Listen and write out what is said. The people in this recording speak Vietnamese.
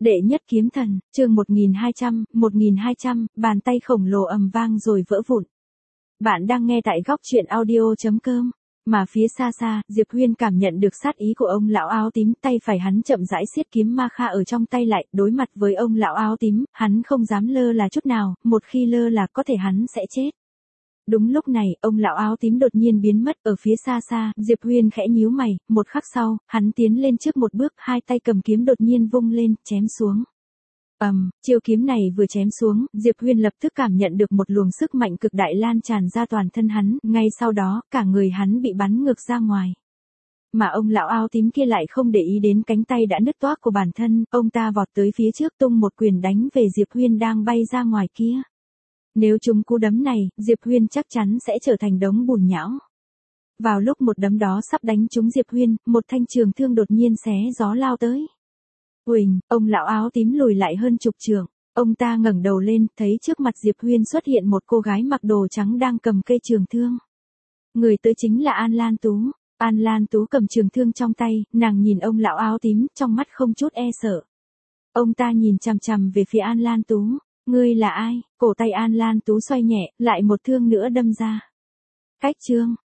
Đệ nhất kiếm thần, chương 1200, bàn tay khổng lồ ầm vang rồi vỡ vụn. Bạn đang nghe tại góc truyện audio.com. Mà phía xa xa, Diệp Huyên cảm nhận được sát ý của ông lão áo tím, tay phải hắn chậm rãi siết kiếm ma kha ở trong tay lại, đối mặt với ông lão áo tím, hắn không dám lơ là chút nào, một khi lơ là có thể hắn sẽ chết. Đúng lúc này, ông lão áo tím đột nhiên biến mất ở phía xa xa, Diệp Huyên khẽ nhíu mày, một khắc sau, hắn tiến lên trước một bước, hai tay cầm kiếm đột nhiên vung lên, chém xuống. Chiêu kiếm này vừa chém xuống, Diệp Huyên lập tức cảm nhận được một luồng sức mạnh cực đại lan tràn ra toàn thân hắn, ngay sau đó, cả người hắn bị bắn ngược ra ngoài. Mà ông lão áo tím kia lại không để ý đến cánh tay đã nứt toác của bản thân, ông ta vọt tới phía trước tung một quyền đánh về Diệp Huyên đang bay ra ngoài kia. Nếu trúng cú đấm này, Diệp Huyên chắc chắn sẽ trở thành đống bùn nhão. Vào lúc một đấm đó sắp đánh trúng Diệp Huyên, một thanh trường thương đột nhiên xé gió lao tới. Huỳnh, ông lão áo tím lùi lại hơn chục trượng. Ông ta ngẩng đầu lên, thấy trước mặt Diệp Huyên xuất hiện một cô gái mặc đồ trắng đang cầm cây trường thương. Người tới chính là An Lan Tú. An Lan Tú cầm trường thương trong tay, nàng nhìn ông lão áo tím, trong mắt không chút e sợ. Ông ta nhìn chằm chằm về phía An Lan Tú. Ngươi là ai? Cổ tay An Lan Tú xoay nhẹ, lại một thương nữa đâm ra. Cách chương,